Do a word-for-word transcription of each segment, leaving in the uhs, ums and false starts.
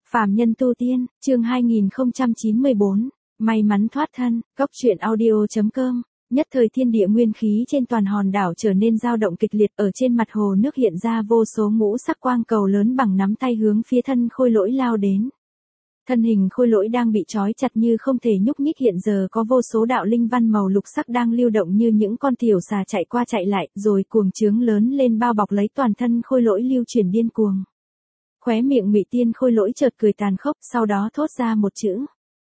Phàm nhân tu tiên, chương hai nghìn không trăm chín mươi bốn, may mắn thoát thân, góc truyện audio.com. Nhất thời thiên địa nguyên khí trên toàn hòn đảo trở nên dao động kịch liệt, ở trên mặt hồ nước hiện ra vô số ngũ sắc quang cầu lớn bằng nắm tay hướng phía thân khôi lỗi lao đến. Thân hình khôi lỗi đang bị trói chặt như không thể nhúc nhích, hiện giờ có vô số đạo linh văn màu lục sắc đang lưu động như những con tiểu xà chạy qua chạy lại, rồi cuồng trướng lớn lên bao bọc lấy toàn thân khôi lỗi lưu chuyển điên cuồng. Khóe miệng Ngụy Tiên khôi lỗi chợt cười tàn khốc, sau đó thốt ra một chữ: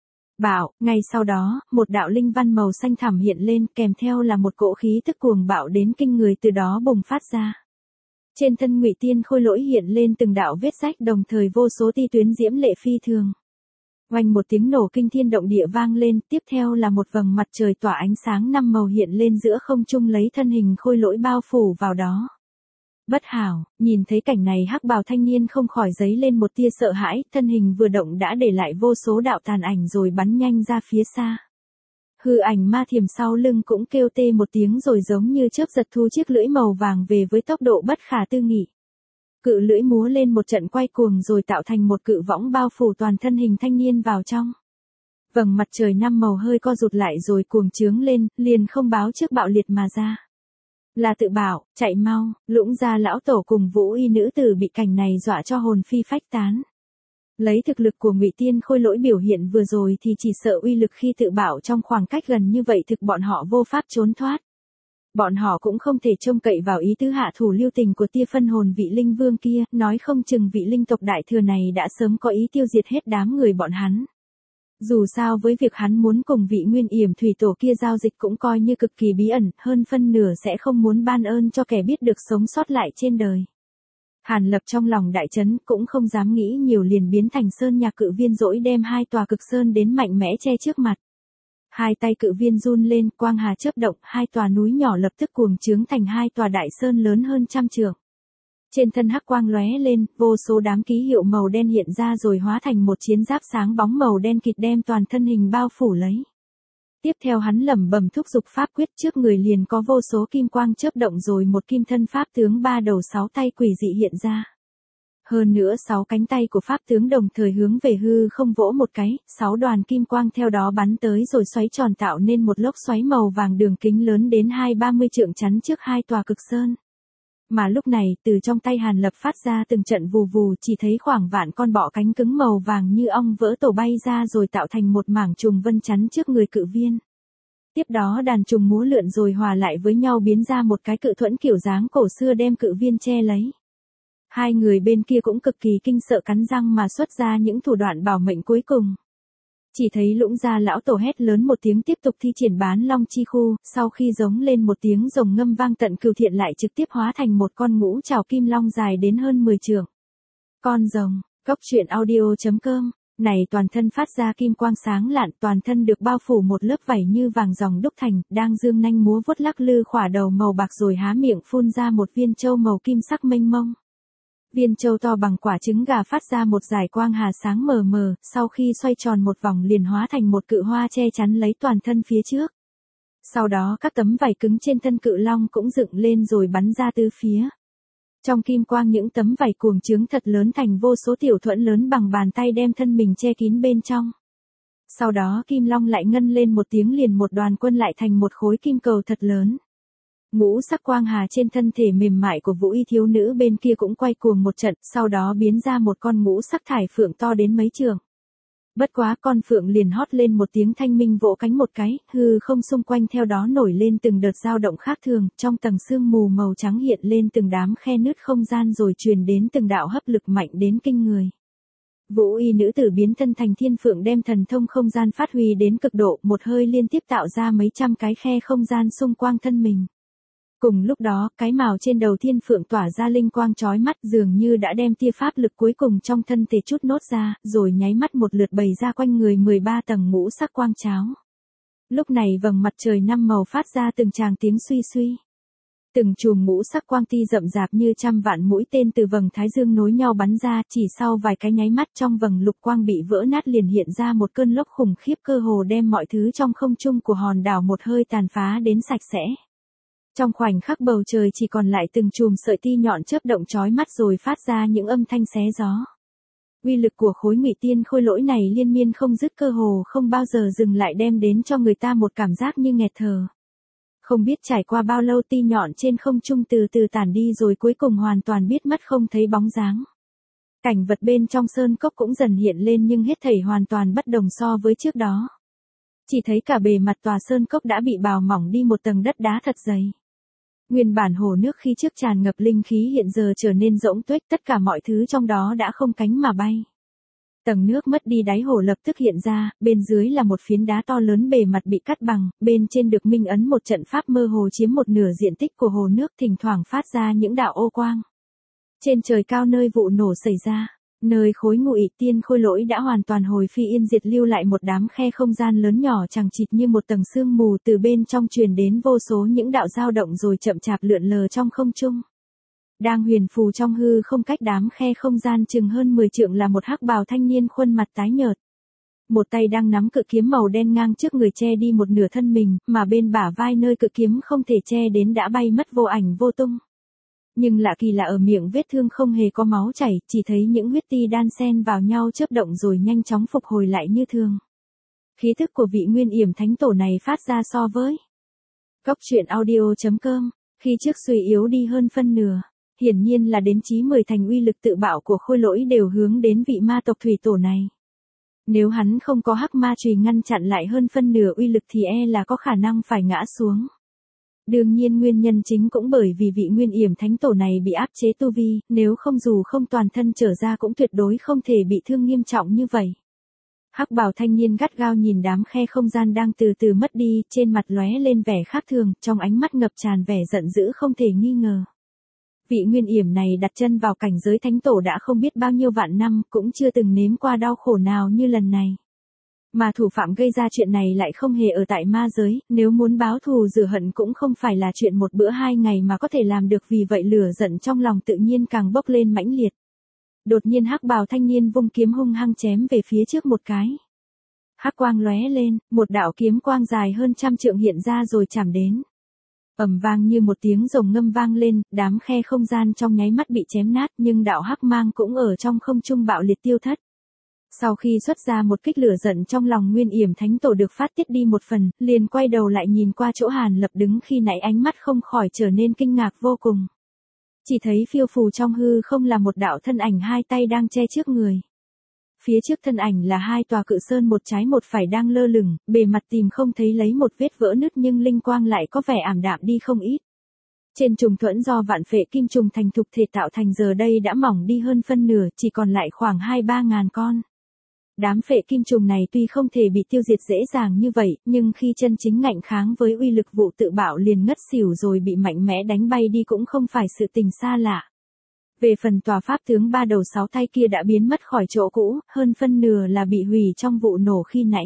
bạo. Ngay sau đó, một đạo linh văn màu xanh thẳm hiện lên, kèm theo là một cỗ khí tức cuồng bạo đến kinh người từ đó bùng phát ra. Trên thân Ngụy Tiên khôi lỗi hiện lên từng đạo vết rách, đồng thời vô số ti tuyến diễm lệ phi thường. Oanh, một tiếng nổ kinh thiên động địa vang lên, tiếp theo là một vầng mặt trời tỏa ánh sáng năm màu hiện lên giữa không trung lấy thân hình khôi lỗi bao phủ vào đó. Bất hảo. Nhìn thấy cảnh này, hắc bào thanh niên không khỏi dấy lên một tia sợ hãi, thân hình vừa động đã để lại vô số đạo tàn ảnh rồi bắn nhanh ra phía xa. Hư ảnh ma thiềm sau lưng cũng kêu tê một tiếng rồi giống như chớp giật thu chiếc lưỡi màu vàng về với tốc độ bất khả tư nghị. Cự lưỡi múa lên một trận quay cuồng rồi tạo thành một cự võng bao phủ toàn thân hình thanh niên vào trong. Vầng mặt trời năm màu hơi co rụt lại rồi cuồng trướng lên, liền không báo trước bạo liệt mà ra. Là tự bảo, chạy mau. Lũng gia lão tổ cùng Vũ Y nữ tử bị cảnh này dọa cho hồn phi phách tán. Lấy thực lực của Ngụy Tiên khôi lỗi biểu hiện vừa rồi thì chỉ sợ uy lực khi tự bảo trong khoảng cách gần như vậy thực bọn họ vô pháp trốn thoát. Bọn họ cũng không thể trông cậy vào ý tứ hạ thủ lưu tình của tia phân hồn vị linh vương kia, nói không chừng vị linh tộc đại thừa này đã sớm có ý tiêu diệt hết đám người bọn hắn. Dù sao với việc hắn muốn cùng vị Nguyên Yểm thủy tổ kia giao dịch cũng coi như cực kỳ bí ẩn, hơn phân nửa sẽ không muốn ban ơn cho kẻ biết được sống sót lại trên đời. Hàn Lập trong lòng đại chấn, cũng không dám nghĩ nhiều liền biến thành sơn nhạc cự viên dỗi đem hai tòa cực sơn đến mạnh mẽ che trước mặt. Hai tay cự viên run lên, quang hà chớp động, hai tòa núi nhỏ lập tức cuồng trướng thành hai tòa đại sơn lớn hơn trăm trượng. Trên thân hắc quang lóe lên, vô số đám ký hiệu màu đen hiện ra rồi hóa thành một chiến giáp sáng bóng màu đen kịt đem toàn thân hình bao phủ lấy. Tiếp theo hắn lẩm bẩm thúc giục pháp quyết, trước người liền có vô số kim quang chớp động rồi một kim thân pháp tướng ba đầu sáu tay quỷ dị hiện ra. Hơn nữa sáu cánh tay của pháp tướng đồng thời hướng về hư không vỗ một cái, sáu đoàn kim quang theo đó bắn tới rồi xoáy tròn tạo nên một lốc xoáy màu vàng đường kính lớn đến hai ba mươi trượng chắn trước hai tòa cực sơn. Mà lúc này, từ trong tay Hàn Lập phát ra từng trận vù vù, chỉ thấy khoảng vạn con bọ cánh cứng màu vàng như ong vỡ tổ bay ra rồi tạo thành một mảng trùng vân chắn trước người cự viên. Tiếp đó đàn trùng múa lượn rồi hòa lại với nhau biến ra một cái cự thuẫn kiểu dáng cổ xưa đem cự viên che lấy. Hai người bên kia cũng cực kỳ kinh sợ cắn răng mà xuất ra những thủ đoạn bảo mệnh cuối cùng. Chỉ thấy Lũng gia lão tổ hét lớn một tiếng tiếp tục thi triển bán long chi khu, sau khi giống lên một tiếng rồng ngâm vang tận cửu thiện lại trực tiếp hóa thành một con ngũ trảo kim long dài đến hơn mười trượng. Con rồng, góc truyện audio.com, này toàn thân phát ra kim quang sáng lạn, toàn thân được bao phủ một lớp vảy như vàng ròng đúc thành, đang dương nanh múa vuốt lắc lư khỏa đầu màu bạc rồi há miệng phun ra một viên châu màu kim sắc mênh mông. Viên châu to bằng quả trứng gà phát ra một dải quang hà sáng mờ mờ, sau khi xoay tròn một vòng liền hóa thành một cự hoa che chắn lấy toàn thân phía trước. Sau đó các tấm vảy cứng trên thân cự long cũng dựng lên rồi bắn ra tứ phía. Trong kim quang những tấm vảy cuồng trướng thật lớn thành vô số tiểu thuẫn lớn bằng bàn tay đem thân mình che kín bên trong. Sau đó kim long lại ngân lên một tiếng liền một đoàn quân lại thành một khối kim cầu thật lớn. Ngũ sắc quang hà trên thân thể mềm mại của Vũ Y thiếu nữ bên kia cũng quay cuồng một trận, sau đó biến ra một con ngũ sắc thải phượng to đến mấy trượng. Bất quá con phượng liền hót lên một tiếng thanh minh vỗ cánh một cái, hư không xung quanh theo đó nổi lên từng đợt dao động khác thường, trong tầng sương mù màu trắng hiện lên từng đám khe nứt không gian rồi truyền đến từng đạo hấp lực mạnh đến kinh người. Vũ Y nữ tử biến thân thành thiên phượng đem thần thông không gian phát huy đến cực độ, một hơi liên tiếp tạo ra mấy trăm cái khe không gian xung quanh thân mình. Cùng lúc đó, cái mào trên đầu thiên phượng tỏa ra linh quang chói mắt dường như đã đem tia pháp lực cuối cùng trong thân thể chút nốt ra, rồi nháy mắt một lượt bày ra quanh người mười ba tầng ngũ sắc quang cháo. Lúc này vầng mặt trời năm màu phát ra từng tràng tiếng suy suy. Từng chùm ngũ sắc quang ti rậm rạp như trăm vạn mũi tên từ vầng thái dương nối nhau bắn ra, chỉ sau vài cái nháy mắt trong vầng lục quang bị vỡ nát liền hiện ra một cơn lốc khủng khiếp cơ hồ đem mọi thứ trong không trung của hòn đảo một hơi tàn phá đến sạch sẽ. Trong khoảnh khắc bầu trời chỉ còn lại từng chùm sợi ti nhọn chớp động chói mắt rồi phát ra những âm thanh xé gió. Uy lực của khối ngụy tiên khôi lỗi này liên miên không dứt, cơ hồ không bao giờ dừng lại, đem đến cho người ta một cảm giác như nghẹt thở. Không biết trải qua bao lâu ti nhọn trên không trung từ từ tản đi rồi cuối cùng hoàn toàn biết mất không thấy bóng dáng. Cảnh vật bên trong sơn cốc cũng dần hiện lên nhưng hết thảy hoàn toàn bất đồng so với trước đó. Chỉ thấy cả bề mặt tòa sơn cốc đã bị bào mỏng đi một tầng đất đá thật dày. Nguyên bản hồ nước khi trước tràn ngập linh khí hiện giờ trở nên rỗng tuếch, tất cả mọi thứ trong đó đã không cánh mà bay. Tầng nước mất đi đáy hồ lập tức hiện ra, bên dưới là một phiến đá to lớn bề mặt bị cắt bằng, bên trên được minh ấn một trận pháp mơ hồ chiếm một nửa diện tích của hồ nước, thỉnh thoảng phát ra những đạo ô quang. Trên trời cao nơi vụ nổ xảy ra, nơi khối ngụy tiên khôi lỗi đã hoàn toàn hồi phi yên diệt, lưu lại một đám khe không gian lớn nhỏ chằng chịt như một tầng sương mù, từ bên trong truyền đến vô số những đạo dao động rồi chậm chạp lượn lờ trong không trung. Đang huyền phù trong hư không cách đám khe không gian chừng hơn mười trượng là một hắc bào thanh niên khuôn mặt tái nhợt. Một tay đang nắm cự kiếm màu đen ngang trước người che đi một nửa thân mình, mà bên bả vai nơi cự kiếm không thể che đến đã bay mất vô ảnh vô tung. Nhưng lạ kỳ là ở miệng vết thương không hề có máu chảy, chỉ thấy những huyết ti đan xen vào nhau chớp động rồi nhanh chóng phục hồi lại như thường. Khí thức của vị Nguyên Yểm Thánh Tổ này phát ra so với Cốc truyện audio chấm com, khi trước suy yếu đi hơn phân nửa, hiển nhiên là đến chí mười thành uy lực tự bạo của khôi lỗi đều hướng đến vị ma tộc thủy tổ này. Nếu hắn không có hắc ma chùy ngăn chặn lại hơn phân nửa uy lực thì e là có khả năng phải ngã xuống. Đương nhiên nguyên nhân chính cũng bởi vì vị Nguyên Yểm Thánh Tổ này bị áp chế tu vi, nếu không dù không toàn thân trở ra cũng tuyệt đối không thể bị thương nghiêm trọng như vậy. Hắc bào thanh niên gắt gao nhìn đám khe không gian đang từ từ mất đi, trên mặt lóe lên vẻ khác thường, trong ánh mắt ngập tràn vẻ giận dữ không thể nghi ngờ. Vị Nguyên Yểm này đặt chân vào cảnh giới Thánh Tổ đã không biết bao nhiêu vạn năm, cũng chưa từng nếm qua đau khổ nào như lần này. Mà thủ phạm gây ra chuyện này lại không hề ở tại ma giới, nếu muốn báo thù rửa hận cũng không phải là chuyện một bữa hai ngày mà có thể làm được, vì vậy lửa giận trong lòng tự nhiên càng bốc lên mãnh liệt. Đột nhiên hắc bào thanh niên vung kiếm hung hăng chém về phía trước một cái. Hắc quang lóe lên, một đạo kiếm quang dài hơn trăm trượng hiện ra rồi chạm đến. Ầm vang như một tiếng rồng ngâm vang lên, đám khe không gian trong nháy mắt bị chém nát, nhưng đạo hắc mang cũng ở trong không trung bạo liệt tiêu thất. Sau khi xuất ra một kích, lửa giận trong lòng Nguyên Yểm Thánh Tổ được phát tiết đi một phần, liền quay đầu lại nhìn qua chỗ Hàn Lập đứng khi nãy, ánh mắt không khỏi trở nên kinh ngạc vô cùng. Chỉ thấy phiêu phù trong hư không là một đạo thân ảnh hai tay đang che trước người. Phía trước thân ảnh là hai tòa cự sơn một trái một phải đang lơ lửng, bề mặt tìm không thấy lấy một vết vỡ nứt nhưng linh quang lại có vẻ ảm đạm đi không ít. Trên trùng thuẫn do vạn phệ kim trùng thành thục thể tạo thành giờ đây đã mỏng đi hơn phân nửa, chỉ còn lại khoảng hai ba ngàn con. Đám phệ kim trùng này tuy không thể bị tiêu diệt dễ dàng như vậy, nhưng khi chân chính ngạnh kháng với uy lực vụ tự bạo liền ngất xỉu rồi bị mạnh mẽ đánh bay đi cũng không phải sự tình xa lạ. Về phần tòa pháp tướng ba đầu sáu tay kia đã biến mất khỏi chỗ cũ, hơn phân nửa là bị hủy trong vụ nổ khi nãy.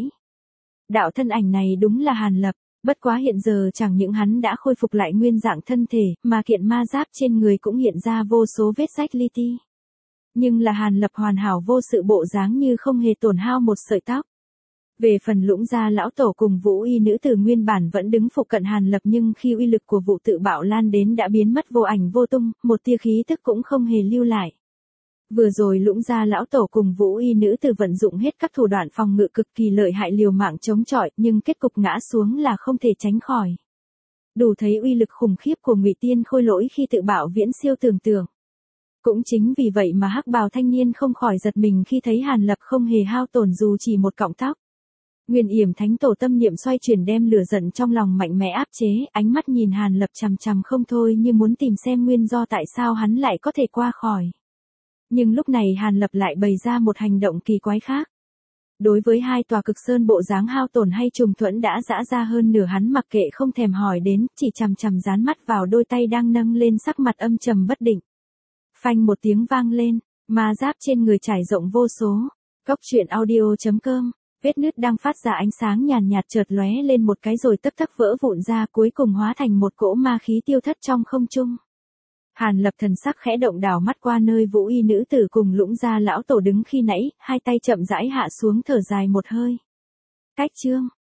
Đạo thân ảnh này đúng là Hàn Lập, bất quá hiện giờ chẳng những hắn đã khôi phục lại nguyên dạng thân thể, mà kiện ma giáp trên người cũng hiện ra vô số vết rách li ti. Nhưng là Hàn Lập hoàn hảo vô sự, bộ dáng như không hề tổn hao một sợi tóc. Về phần Lũng Gia lão tổ cùng Vũ Y nữ tử nguyên bản vẫn đứng phụ cận Hàn Lập, nhưng khi uy lực của vụ tự bạo lan đến đã biến mất vô ảnh vô tung, một tia khí tức cũng không hề lưu lại. Vừa rồi Lũng Gia lão tổ cùng Vũ Y nữ tử vận dụng hết các thủ đoạn phòng ngự cực kỳ lợi hại liều mạng chống chọi, nhưng kết cục ngã xuống là không thể tránh khỏi. Đủ thấy uy lực khủng khiếp của Ngụy Tiên khôi lỗi khi tự bạo viễn siêu tưởng tượng. Cũng chính vì vậy mà hắc bào thanh niên không khỏi giật mình khi thấy Hàn Lập không hề hao tổn dù chỉ một cọng tóc. Nguyên Yểm Thánh Tổ tâm niệm xoay chuyển đem lửa giận trong lòng mạnh mẽ áp chế, ánh mắt nhìn Hàn Lập chằm chằm không thôi như muốn tìm xem nguyên do tại sao hắn lại có thể qua khỏi. Nhưng lúc này Hàn Lập lại bày ra một hành động kỳ quái khác. Đối với hai tòa cực sơn bộ dáng hao tổn hay trùng thuẫn đã giã ra hơn nửa, hắn mặc kệ không thèm hỏi đến, chỉ chằm chằm dán mắt vào đôi tay đang nâng lên, sắc mặt âm trầm bất định. Phanh một tiếng vang lên, ma giáp trên người trải rộng vô số. Cốc truyện audio chấm com, vết nứt đang phát ra ánh sáng nhàn nhạt chợt lóe lên một cái rồi tấp tấp vỡ vụn ra, cuối cùng hóa thành một cỗ ma khí tiêu thất trong không trung. Hàn Lập thần sắc khẽ động, đảo mắt qua nơi Vũ Y nữ tử cùng Lũng Gia lão tổ đứng khi nãy, hai tay chậm rãi hạ xuống, thở dài một hơi. Cách chương